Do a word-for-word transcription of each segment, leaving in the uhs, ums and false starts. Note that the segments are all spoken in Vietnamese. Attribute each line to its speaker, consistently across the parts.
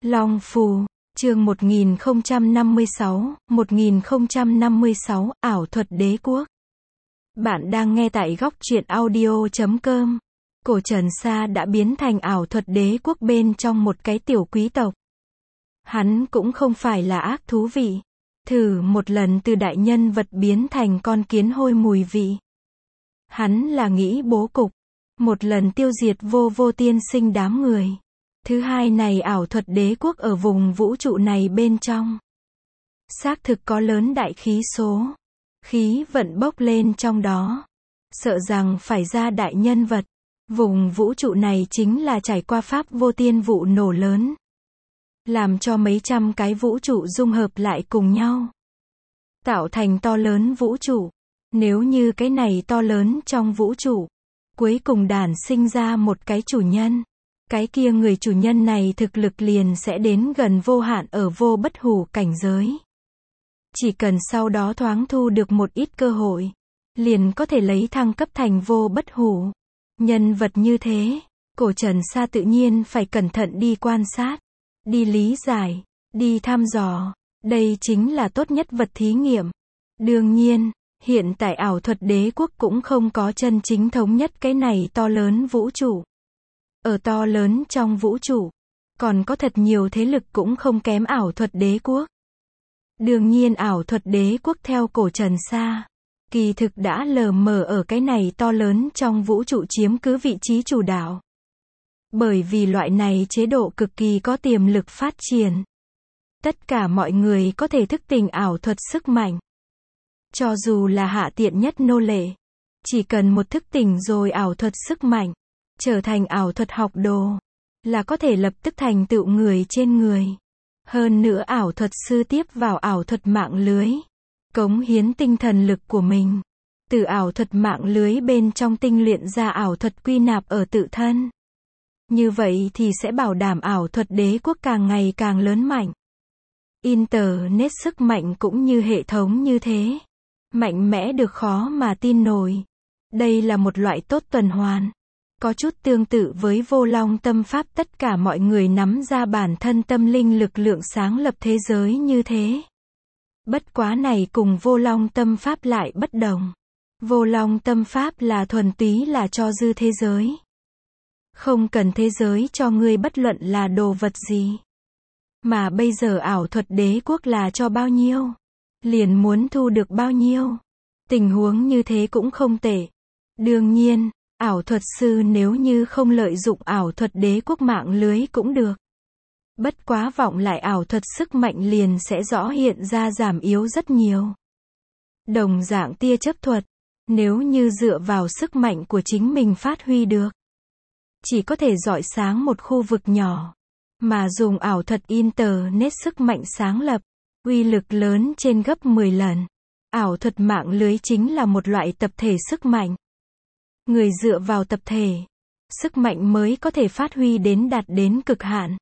Speaker 1: Long Phù, chương một nghìn không trăm năm mươi sáu, một nghìn không trăm năm mươi sáu, ảo thuật đế quốc. Bạn đang nghe tại góc truyện audio chấm com. Cổ Trần Sa đã biến thành ảo thuật đế quốc bên trong một cái tiểu quý tộc. Hắn cũng không phải là ác thú vị. Thử một lần từ đại nhân vật biến thành con kiến hôi mùi vị. Hắn là nghĩ bố cục. Một lần tiêu diệt vô vô tiên sinh đám người. Thứ hai này ảo thuật đế quốc ở vùng vũ trụ này bên trong. Xác thực có lớn đại khí số. Khí vận bốc lên trong đó. Sợ rằng phải ra đại nhân vật. Vùng vũ trụ này chính là trải qua pháp vô tiên vụ nổ lớn. Làm cho mấy trăm cái vũ trụ dung hợp lại cùng nhau. Tạo thành to lớn vũ trụ. Nếu như cái này to lớn trong vũ trụ. Cuối cùng đản sinh ra một cái chủ nhân. Cái kia người chủ nhân này thực lực liền sẽ đến gần vô hạn ở vô bất hủ cảnh giới. Chỉ cần sau đó thoáng thu được một ít cơ hội. Liền có thể lấy thăng cấp thành vô bất hủ. Nhân vật như thế, Cổ Trần Sa tự nhiên phải cẩn thận đi quan sát. Đi lý giải, đi thăm dò. Đây chính là tốt nhất vật thí nghiệm. Đương nhiên, hiện tại ảo thuật đế quốc cũng không có chân chính thống nhất cái này to lớn vũ trụ. Ở to lớn trong vũ trụ, còn có thật nhiều thế lực cũng không kém ảo thuật đế quốc. Đương nhiên ảo thuật đế quốc theo Cổ Trần Sa, kỳ thực đã lờ mờ ở cái này to lớn trong vũ trụ chiếm cứ vị trí chủ đạo. Bởi vì loại này chế độ cực kỳ có tiềm lực phát triển. Tất cả mọi người có thể thức tỉnh ảo thuật sức mạnh. Cho dù là hạ tiện nhất nô lệ, chỉ cần một thức tỉnh rồi ảo thuật sức mạnh, trở thành ảo thuật học đồ, là có thể lập tức thành tựu người trên người. Hơn nữa ảo thuật sư tiếp vào ảo thuật mạng lưới, cống hiến tinh thần lực của mình. Từ ảo thuật mạng lưới bên trong tinh luyện ra ảo thuật quy nạp ở tự thân. Như vậy thì sẽ bảo đảm ảo thuật đế quốc càng ngày càng lớn mạnh. Internet sức mạnh cũng như hệ thống như thế. Mạnh mẽ được khó mà tin nổi. Đây là một loại tốt tuần hoàn. Có chút tương tự với vô long tâm pháp tất cả mọi người nắm ra bản thân tâm linh lực lượng sáng lập thế giới như thế. Bất quá này cùng vô long tâm pháp lại bất đồng. Vô long tâm pháp là thuần túy là cho dư thế giới. Không cần thế giới cho ngươi bất luận là đồ vật gì. Mà bây giờ ảo thuật đế quốc là cho bao nhiêu, liền muốn thu được bao nhiêu. Tình huống như thế cũng không tệ. Đương nhiên, ảo thuật sư nếu như không lợi dụng ảo thuật đế quốc mạng lưới cũng được. Bất quá vọng lại ảo thuật sức mạnh liền sẽ rõ hiện ra giảm yếu rất nhiều. Đồng dạng tia chấp thuật, nếu như dựa vào sức mạnh của chính mình phát huy được, chỉ có thể rọi sáng một khu vực nhỏ. Mà dùng ảo thuật Internet sức mạnh sáng lập, uy lực lớn trên gấp mười lần. Ảo thuật mạng lưới chính là một loại tập thể sức mạnh. Người dựa vào tập thể, sức mạnh mới có thể phát huy đến đạt đến cực hạn.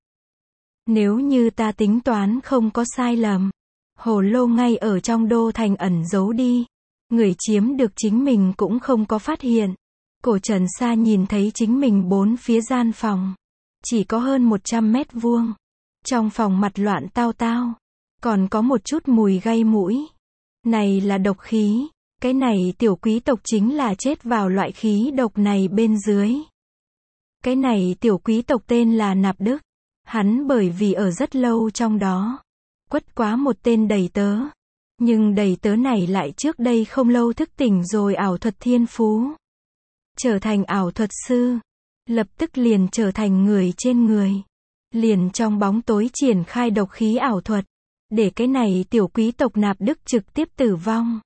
Speaker 1: Nếu như ta tính toán không có sai lầm, hồ lô ngay ở trong đô thành ẩn giấu đi. Người chiếm được chính mình cũng không có phát hiện. Cổ Trần Sa nhìn thấy chính mình bốn phía gian phòng. Chỉ có hơn một trăm mét vuông. Trong phòng mặt loạn tao tao. Còn có một chút mùi gây mũi. Này là độc khí. Cái này tiểu quý tộc chính là chết vào loại khí độc này bên dưới. Cái này tiểu quý tộc tên là Nạp Đức. Hắn bởi vì ở rất lâu trong đó. Quất quá một tên đầy tớ. Nhưng đầy tớ này lại trước đây không lâu thức tỉnh rồi ảo thuật thiên phú. Trở thành ảo thuật sư. Lập tức liền trở thành người trên người. Liền trong bóng tối triển khai độc khí ảo thuật. Để cái này tiểu quý tộc Nạp Đức trực tiếp tử vong.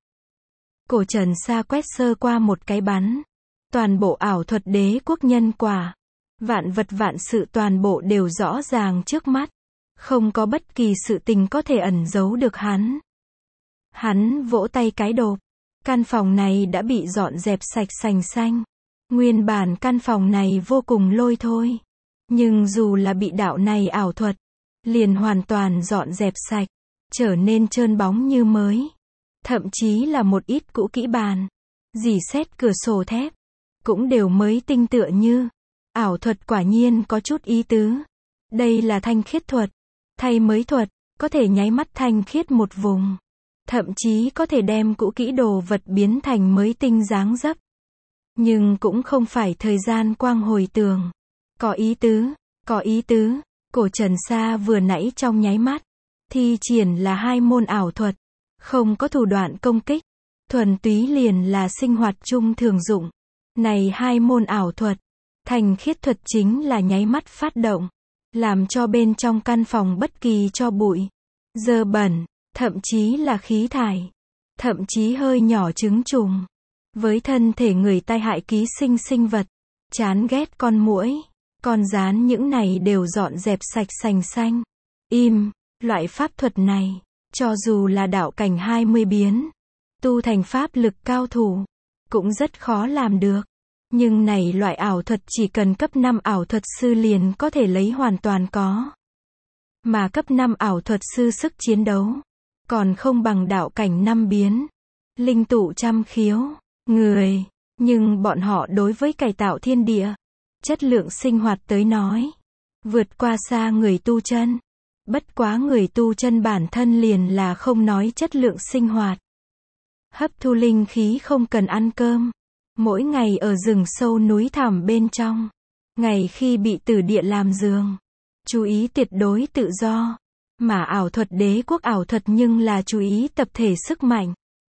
Speaker 1: Cổ Trần Sa quét sơ qua một cái bắn. Toàn bộ ảo thuật đế quốc nhân quả. Vạn vật vạn sự toàn bộ đều rõ ràng trước mắt. Không có bất kỳ sự tình có thể ẩn giấu được hắn. Hắn vỗ tay cái đột. Căn phòng này đã bị dọn dẹp sạch sành xanh. Nguyên bản căn phòng này vô cùng lôi thôi. Nhưng dù là bị đạo này ảo thuật, liền hoàn toàn dọn dẹp sạch. Trở nên trơn bóng như mới. Thậm chí là một ít cũ kỹ bàn. Dỉ sét cửa sổ thép. Cũng đều mới tinh tựa như. Ảo thuật quả nhiên có chút ý tứ. Đây là thanh khiết thuật. Thay mới thuật, có thể nháy mắt thanh khiết một vùng. Thậm chí có thể đem cũ kỹ đồ vật biến thành mới tinh dáng dấp. Nhưng cũng không phải thời gian quang hồi tường. Có ý tứ, có ý tứ, cổ Trần Sa vừa nãy trong nháy mắt. Thi triển là hai môn ảo thuật. Không có thủ đoạn công kích. Thuần túy liền là sinh hoạt chung thường dụng. Này hai môn ảo thuật. Thành khiết thuật chính là nháy mắt phát động. Làm cho bên trong căn phòng bất kỳ cho bụi, dơ bẩn, thậm chí là khí thải, thậm chí hơi nhỏ trứng trùng. Với thân thể người tai hại ký sinh sinh vật, chán ghét con muỗi, con gián những này đều dọn dẹp sạch sành xanh. Im, loại pháp thuật này, cho dù là đạo cảnh hai mươi biến, tu thành pháp lực cao thủ, cũng rất khó làm được. Nhưng này loại ảo thuật chỉ cần cấp năm ảo thuật sư liền có thể lấy hoàn toàn có. Mà cấp năm ảo thuật sư sức chiến đấu, còn không bằng đạo cảnh năm biến. Linh tụ trăm khiếu, người, nhưng bọn họ đối với cải tạo thiên địa, chất lượng sinh hoạt tới nói, vượt qua xa người tu chân. Bất quá người tu chân bản thân liền là không nói chất lượng sinh hoạt. Hấp thu linh khí không cần ăn cơm. Mỗi ngày ở rừng sâu núi thẳm bên trong. Ngày khi bị tử địa làm giường. Chú ý tuyệt đối tự do. Mà ảo thuật đế quốc ảo thuật nhưng là chú ý tập thể sức mạnh.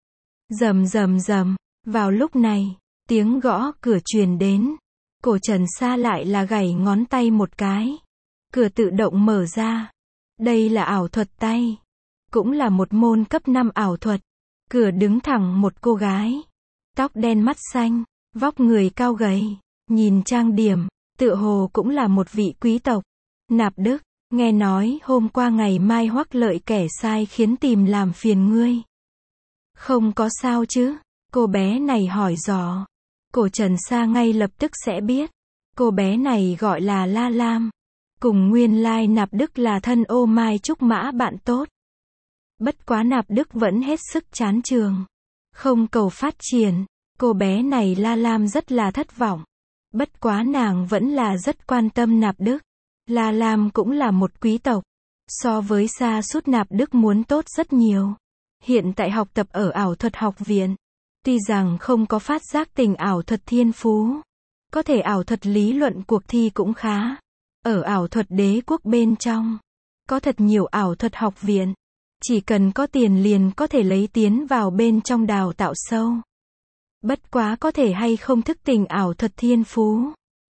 Speaker 1: Rầm rầm rầm. Vào lúc này, tiếng gõ cửa truyền đến. Cổ Trần Sa lại là gảy ngón tay một cái. Cửa tự động mở ra. Đây là ảo thuật tay. Cũng là một môn cấp năm ảo thuật. Cửa đứng thẳng một cô gái. Tóc đen mắt xanh, vóc người cao gầy, nhìn trang điểm, tựa hồ cũng là một vị quý tộc. Nạp Đức, nghe nói hôm qua ngày mai Hoắc Lợi kẻ sai khiến tìm làm phiền ngươi. Không có sao chứ? Cô bé này hỏi dò. Cổ Trần Sa ngay lập tức sẽ biết. Cô bé này gọi là La Lam. Cùng nguyên lai Nạp Đức là thân ô mai trúc mã bạn tốt. Bất quá Nạp Đức vẫn hết sức chán trường. Không cầu phát triển, cô bé này La Lam rất là thất vọng. Bất quá nàng vẫn là rất quan tâm Nạp Đức. La Lam cũng là một quý tộc. So với xa suốt Nạp Đức muốn tốt rất nhiều. Hiện tại học tập ở ảo thuật học viện. Tuy rằng không có phát giác tình ảo thuật thiên phú. Có thể ảo thuật lý luận cuộc thi cũng khá. Ở ảo thuật đế quốc bên trong. Có thật nhiều ảo thuật học viện. Chỉ cần có tiền liền có thể lấy tiến vào bên trong đào tạo sâu. Bất quá có thể hay không thức tỉnh ảo thuật thiên phú.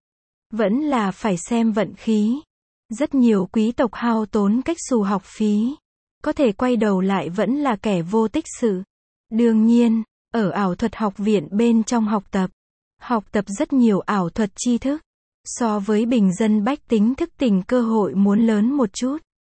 Speaker 1: Vẫn là phải xem vận khí. Rất nhiều quý tộc hao tốn cách xù học phí. Có thể quay đầu lại vẫn là kẻ vô tích sự. Đương nhiên, ở ảo thuật học viện bên trong học tập. Học tập rất nhiều ảo thuật tri thức. So với bình dân bách tính thức tỉnh cơ hội muốn lớn một chút.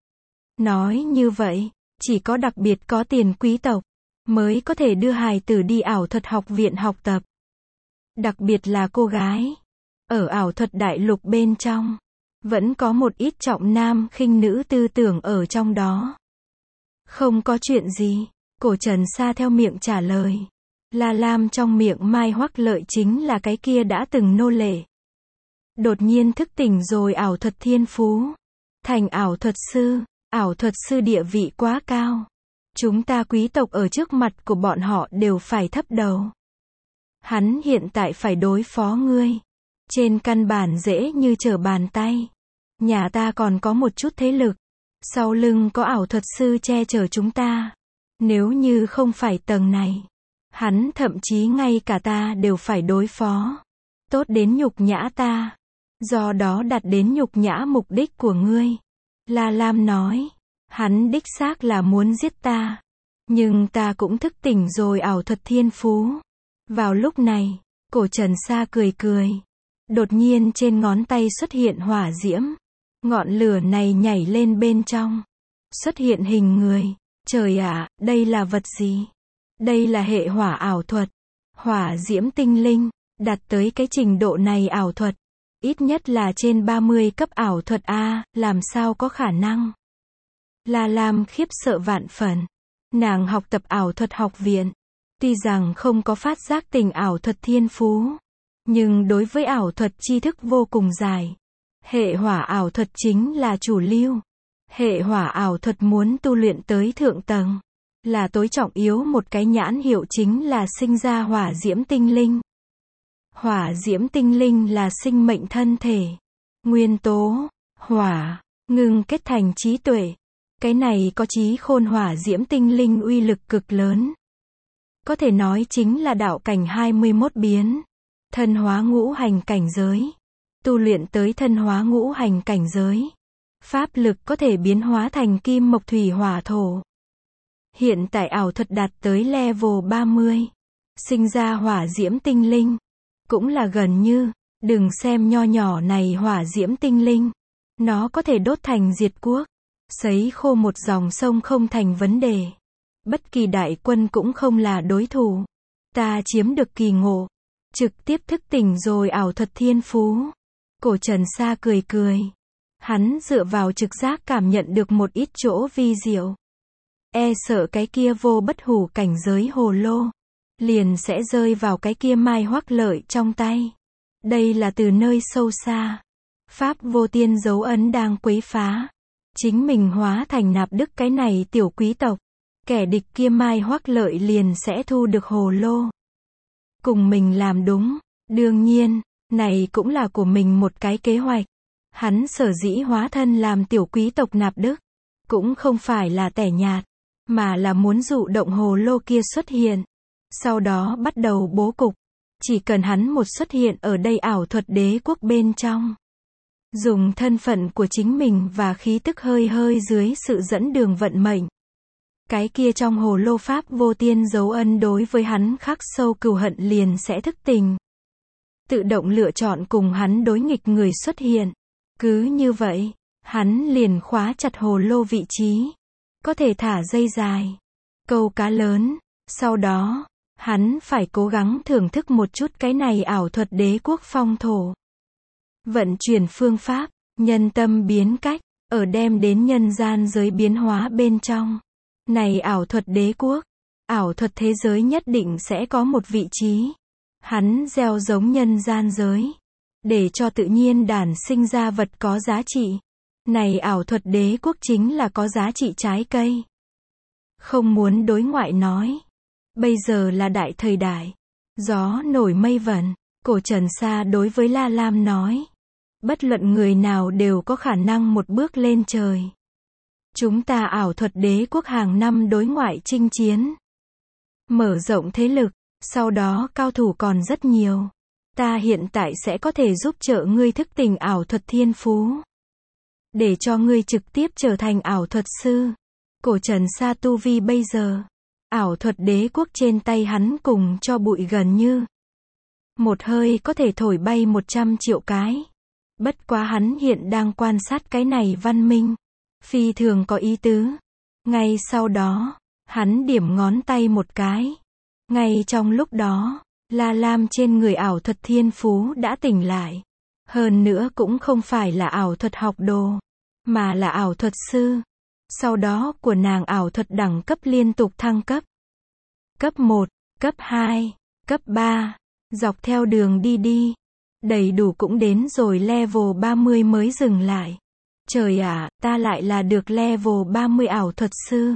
Speaker 1: Nói như vậy. Chỉ có đặc biệt có tiền quý tộc, mới có thể đưa hài tử đi ảo thuật học viện học tập. Đặc biệt là cô gái. Ở ảo thuật đại lục bên trong, vẫn có một ít trọng nam khinh nữ tư tưởng ở trong đó. Không có chuyện gì, cổ Trần Sa theo miệng trả lời. La Lam trong miệng Mai Hoắc Lợi chính là cái kia đã từng nô lệ. Đột nhiên thức tỉnh rồi ảo thuật thiên phú. Thành ảo thuật sư. Ảo thuật sư địa vị quá cao. Chúng ta quý tộc ở trước mặt của bọn họ đều phải thấp đầu. Hắn hiện tại phải đối phó ngươi. Trên căn bản dễ như trở bàn tay. Nhà ta còn có một chút thế lực. Sau lưng có ảo thuật sư che chở chúng ta. Nếu như không phải tầng này. Hắn thậm chí ngay cả ta đều phải đối phó. Tốt đến nhục nhã ta. Do đó đặt đến nhục nhã mục đích của ngươi. La Lam nói, hắn đích xác là muốn giết ta. Nhưng ta cũng thức tỉnh rồi ảo thuật thiên phú. Vào lúc này, cổ Trần Sa cười cười. Đột nhiên trên ngón tay xuất hiện hỏa diễm. Ngọn lửa này nhảy lên bên trong. Xuất hiện hình người. Trời ạ, đây là vật gì? Đây là hệ hỏa ảo thuật. Hỏa diễm tinh linh. Đạt tới cái trình độ này ảo thuật. Ít nhất là trên ba mươi cấp ảo thuật A, làm sao có khả năng. La Lam khiếp sợ vạn phần. Nàng học tập ảo thuật học viện. Tuy rằng không có phát giác tình ảo thuật thiên phú. Nhưng đối với ảo thuật tri thức vô cùng dài. Hệ hỏa ảo thuật chính là chủ lưu. Hệ hỏa ảo thuật muốn tu luyện tới thượng tầng, là tối trọng yếu một cái nhãn hiệu chính là sinh ra hỏa diễm tinh linh. Hỏa diễm tinh linh là sinh mệnh thân thể. Nguyên tố, hỏa, ngưng kết thành trí tuệ. Cái này có trí khôn hỏa diễm tinh linh uy lực cực lớn. Có thể nói chính là đạo cảnh hai mươi mốt biến. Thân hóa ngũ hành cảnh giới. Tu luyện tới thân hóa ngũ hành cảnh giới. Pháp lực có thể biến hóa thành kim mộc thủy hỏa thổ. Hiện tại ảo thuật đạt tới level ba mươi. Sinh ra hỏa diễm tinh linh. Cũng là gần như, đừng xem nho nhỏ này hỏa diễm tinh linh. Nó có thể đốt thành diệt quốc. Sấy khô một dòng sông không thành vấn đề. Bất kỳ đại quân cũng không là đối thủ. Ta chiếm được kỳ ngộ. Trực tiếp thức tỉnh rồi ảo thuật thiên phú. Cổ Trần Sa cười cười. Hắn dựa vào trực giác cảm nhận được một ít chỗ vi diệu. E sợ cái kia vô bất hủ cảnh giới hồ lô. Liền sẽ rơi vào cái kia mai hoắc lợi trong tay. Đây là từ nơi sâu xa. Pháp vô tiên dấu ấn đang quấy phá. Chính mình hóa thành nạp đức cái này tiểu quý tộc. Kẻ địch kia mai hoắc lợi liền sẽ thu được hồ lô. Cùng mình làm đúng. Đương nhiên, này cũng là của mình một cái kế hoạch. Hắn sở dĩ hóa thân làm tiểu quý tộc nạp đức. Cũng không phải là tẻ nhạt. Mà là muốn dụ động hồ lô kia xuất hiện. Sau đó bắt đầu bố cục. Chỉ cần hắn một xuất hiện ở đây ảo thuật đế quốc bên trong. Dùng thân phận của chính mình và khí tức hơi hơi dưới sự dẫn đường vận mệnh. Cái kia trong hồ lô pháp vô tiên dấu ân đối với hắn khắc sâu cừu hận liền sẽ thức tỉnh. Tự động lựa chọn cùng hắn đối nghịch người xuất hiện. Cứ như vậy, hắn liền khóa chặt hồ lô vị trí. Có thể thả dây dài. Câu cá lớn. Sau đó, hắn phải cố gắng thưởng thức một chút cái này ảo thuật đế quốc phong thổ. Vận chuyển phương pháp, nhân tâm biến cách, ở đem đến nhân gian giới biến hóa bên trong. Này ảo thuật đế quốc, ảo thuật thế giới nhất định sẽ có một vị trí. Hắn gieo giống nhân gian giới. Để cho tự nhiên đản sinh ra vật có giá trị. Này ảo thuật đế quốc chính là có giá trị trái cây. Không muốn đối ngoại nói. Bây giờ là đại thời đại. Gió nổi mây vẩn. Cổ Trần Sa đối với La Lam nói. Bất luận người nào đều có khả năng một bước lên trời. Chúng ta ảo thuật đế quốc hàng năm đối ngoại chinh chiến. Mở rộng thế lực. Sau đó cao thủ còn rất nhiều. Ta hiện tại sẽ có thể giúp trợ ngươi thức tỉnh ảo thuật thiên phú. Để cho ngươi trực tiếp trở thành ảo thuật sư. Cổ Trần Sa tu vi bây giờ. Ảo thuật đế quốc trên tay hắn cùng cho bụi gần như. Một hơi có thể thổi bay một trăm triệu cái. Bất quá hắn hiện đang quan sát cái này văn minh. Phi thường có ý tứ. Ngay sau đó, hắn điểm ngón tay một cái. Ngay trong lúc đó, La Lam trên người ảo thuật thiên phú đã tỉnh lại. Hơn nữa cũng không phải là ảo thuật học đồ, mà là ảo thuật sư. Sau đó của nàng ảo thuật đẳng cấp liên tục thăng cấp. Cấp một, cấp hai, cấp ba, dọc theo đường đi đi. Đầy đủ cũng đến rồi level ba mươi mới dừng lại. Trời ạ, ta lại là được level ba mươi ảo thuật sư.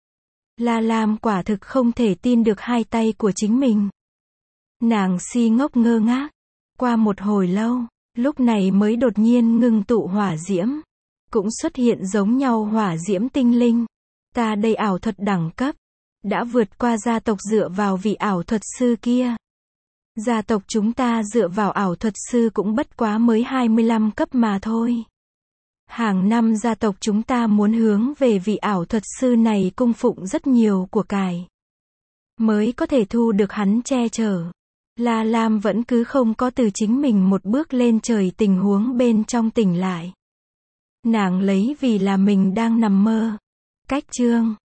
Speaker 1: La Lam quả thực không thể tin được hai tay của chính mình. Nàng si ngốc ngơ ngác. Qua một hồi lâu, lúc này mới đột nhiên ngưng tụ hỏa diễm. Cũng xuất hiện giống nhau hỏa diễm tinh linh. Ta đây ảo thuật đẳng cấp. Đã vượt qua gia tộc dựa vào vị ảo thuật sư kia. Gia tộc chúng ta dựa vào ảo thuật sư cũng bất quá mới hai mươi lăm cấp mà thôi. Hàng năm gia tộc chúng ta muốn hướng về vị ảo thuật sư này cung phụng rất nhiều của cải. Mới có thể thu được hắn che chở. La Lam vẫn cứ không có từ chính mình một bước lên trời tình huống bên trong tỉnh lại. Nàng lấy vì là mình đang nằm mơ. Cách chương